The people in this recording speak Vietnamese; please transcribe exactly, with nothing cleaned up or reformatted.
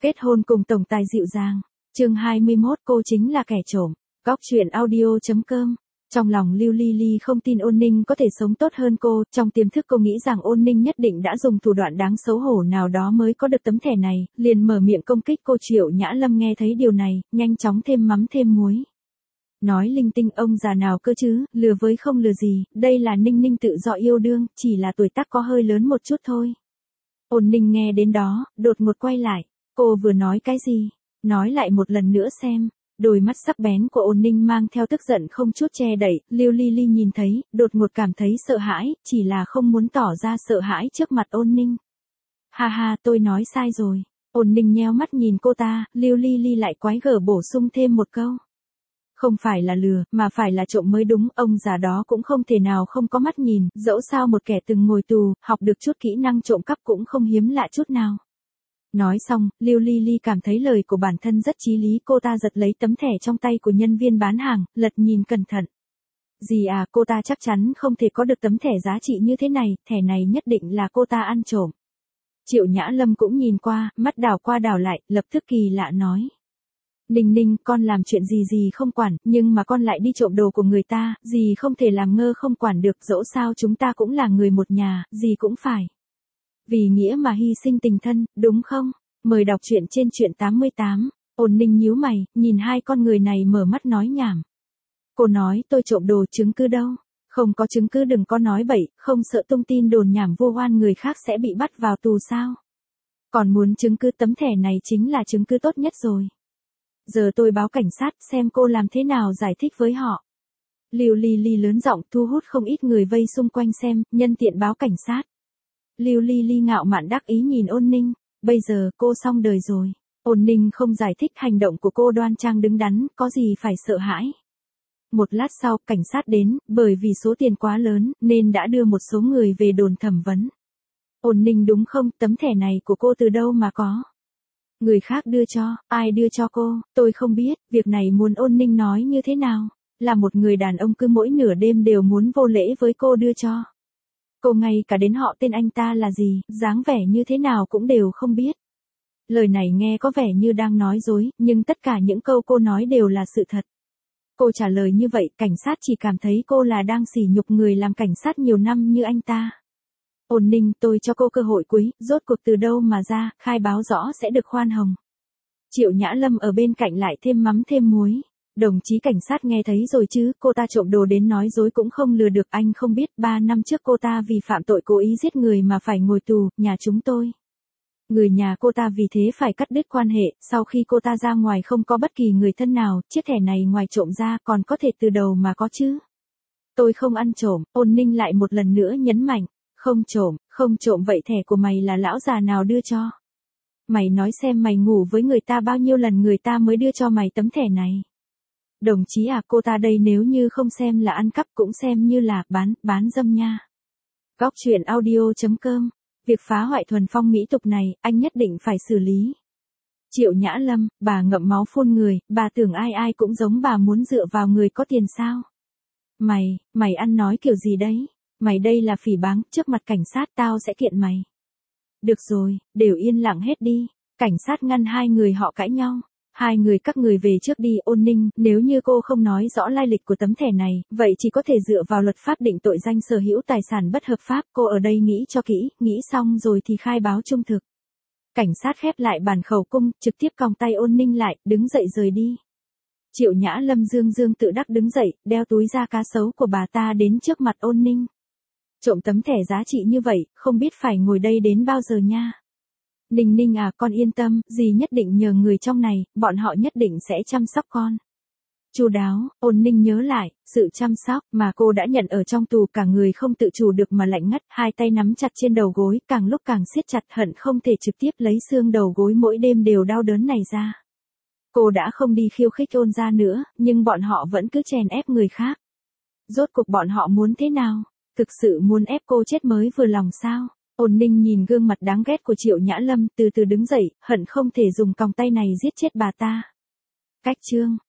Kết hôn cùng tổng tài dịu dàng. Chương hai mươi mốt cô chính là kẻ trộm. Góc truyện audio.com. Trong lòng Lưu Ly Ly không tin Ôn Ninh có thể sống tốt hơn cô, trong tiềm thức cô nghĩ rằng Ôn Ninh nhất định đã dùng thủ đoạn đáng xấu hổ nào đó mới có được tấm thẻ này, liền mở miệng công kích cô. Triệu Nhã Lâm nghe thấy điều này, nhanh chóng thêm mắm thêm muối. Nói linh tinh, ông già nào cơ chứ, lừa với không lừa gì, đây là Ninh Ninh tự do yêu đương, chỉ là tuổi tác có hơi lớn một chút thôi. Ôn Ninh nghe đến đó, đột ngột quay lại, cô vừa nói cái gì, nói lại một lần nữa xem. Đôi mắt sắc bén của Ôn Ninh mang theo tức giận không chút che đậy, Lưu Ly Ly nhìn thấy, đột ngột cảm thấy sợ hãi, chỉ là không muốn tỏ ra sợ hãi trước mặt Ôn Ninh. Ha ha, tôi nói sai rồi. Ôn Ninh nheo mắt nhìn cô ta, Lưu Ly Ly lại quái gở bổ sung thêm một câu. Không phải là lừa, mà phải là trộm mới đúng, ông già đó cũng không thể nào không có mắt nhìn, dẫu sao một kẻ từng ngồi tù, học được chút kỹ năng trộm cắp cũng không hiếm lạ chút nào. Nói xong, Lưu Ly Ly cảm thấy lời của bản thân rất chí lý, cô ta giật lấy tấm thẻ trong tay của nhân viên bán hàng, lật nhìn cẩn thận. Gì à, cô ta chắc chắn không thể có được tấm thẻ giá trị như thế này, thẻ này nhất định là cô ta ăn trộm. Triệu Nhã Lâm cũng nhìn qua, mắt đảo qua đảo lại, lập tức kỳ lạ nói. Ninh Ninh, con làm chuyện gì gì không quản, nhưng mà con lại đi trộm đồ của người ta, gì không thể làm ngơ không quản được, dẫu sao chúng ta cũng là người một nhà, gì cũng phải. Vì nghĩa mà hy sinh tình thân, đúng không? Mời đọc truyện trên truyện tám mươi tám. Ôn Ninh nhíu mày, nhìn hai con người này mở mắt nói nhảm. Cô nói tôi trộm đồ, chứng cứ đâu? Không có chứng cứ đừng có nói bậy, không sợ tung tin đồn nhảm vô oan người khác sẽ bị bắt vào tù sao? Còn muốn chứng cứ, tấm thẻ này chính là chứng cứ tốt nhất rồi. Giờ tôi báo cảnh sát xem cô làm thế nào giải thích với họ. Lưu Ly Ly lớn giọng thu hút không ít người vây xung quanh xem, nhân tiện báo cảnh sát. Lưu Ly Ly ngạo mạn đắc ý nhìn Ôn Ninh, bây giờ cô xong đời rồi. Ôn Ninh không giải thích, hành động của cô đoan trang đứng đắn, có gì phải sợ hãi. Một lát sau, cảnh sát đến, bởi vì số tiền quá lớn, nên đã đưa một số người về đồn thẩm vấn. Ôn Ninh đúng không, tấm thẻ này của cô từ đâu mà có? Người khác đưa cho, ai đưa cho cô, tôi không biết, việc này muốn Ôn Ninh nói như thế nào, là một người đàn ông cứ mỗi nửa đêm đều muốn vô lễ với cô đưa cho. Cô ngay cả đến họ tên anh ta là gì, dáng vẻ như thế nào cũng đều không biết. Lời này nghe có vẻ như đang nói dối, nhưng tất cả những câu cô nói đều là sự thật. Cô trả lời như vậy, cảnh sát chỉ cảm thấy cô là đang sỉ nhục người làm cảnh sát nhiều năm như anh ta. Ôn Ninh, tôi cho cô cơ hội cuối, rốt cuộc từ đâu mà ra, khai báo rõ sẽ được khoan hồng. Triệu Nhã Lâm ở bên cạnh lại thêm mắm thêm muối. Đồng chí cảnh sát nghe thấy rồi chứ, cô ta trộm đồ đến nói dối cũng không lừa được, anh không biết, ba năm trước cô ta vì phạm tội cố ý giết người mà phải ngồi tù, nhà chúng tôi. Người nhà cô ta vì thế phải cắt đứt quan hệ, sau khi cô ta ra ngoài không có bất kỳ người thân nào, chiếc thẻ này ngoài trộm ra còn có thể từ đầu mà có chứ. Tôi không ăn trộm, Ôn Ninh lại một lần nữa nhấn mạnh, không trộm, không trộm vậy thẻ của mày là lão già nào đưa cho? Mày nói xem mày ngủ với người ta bao nhiêu lần người ta mới đưa cho mày tấm thẻ này? Đồng chí à, cô ta đây nếu như không xem là ăn cắp cũng xem như là bán, bán dâm nha. Góc truyện audio.com. Việc phá hoại thuần phong mỹ tục này, anh nhất định phải xử lý. Triệu Nhã Lâm, bà ngậm máu phun người, bà tưởng ai ai cũng giống bà muốn dựa vào người có tiền sao? Mày, mày ăn nói kiểu gì đấy? Mày đây là phỉ báng, trước mặt cảnh sát tao sẽ kiện mày. Được rồi, đều yên lặng hết đi. Cảnh sát ngăn hai người họ cãi nhau. Hai người các người về trước đi. Ôn Ninh, nếu như cô không nói rõ lai lịch của tấm thẻ này, vậy chỉ có thể dựa vào luật pháp định tội danh sở hữu tài sản bất hợp pháp. Cô ở đây nghĩ cho kỹ, nghĩ xong rồi thì khai báo trung thực. Cảnh sát khép lại bản khẩu cung, trực tiếp còng tay Ôn Ninh lại, đứng dậy rời đi. Triệu Nhã Lâm dương dương tự đắc đứng dậy, đeo túi da cá sấu của bà ta đến trước mặt Ôn Ninh. Trộm tấm thẻ giá trị như vậy, không biết phải ngồi đây đến bao giờ nha. Ninh Ninh à, con yên tâm, dì nhất định nhờ người trong này, bọn họ nhất định sẽ chăm sóc con. Chu đáo, Ôn Ninh nhớ lại, sự chăm sóc mà cô đã nhận ở trong tù, cả người không tự chủ được mà lạnh ngắt, hai tay nắm chặt trên đầu gối, càng lúc càng siết chặt, hận không thể trực tiếp lấy xương đầu gối mỗi đêm đều đau đớn này ra. Cô đã không đi khiêu khích Ôn gia nữa, nhưng bọn họ vẫn cứ chèn ép người khác. Rốt cuộc bọn họ muốn thế nào? Thực sự muốn ép cô chết mới vừa lòng sao? Ôn Ninh nhìn gương mặt đáng ghét của Triệu Nhã Lâm, từ từ đứng dậy, hận không thể dùng còng tay này giết chết bà ta. Cách chương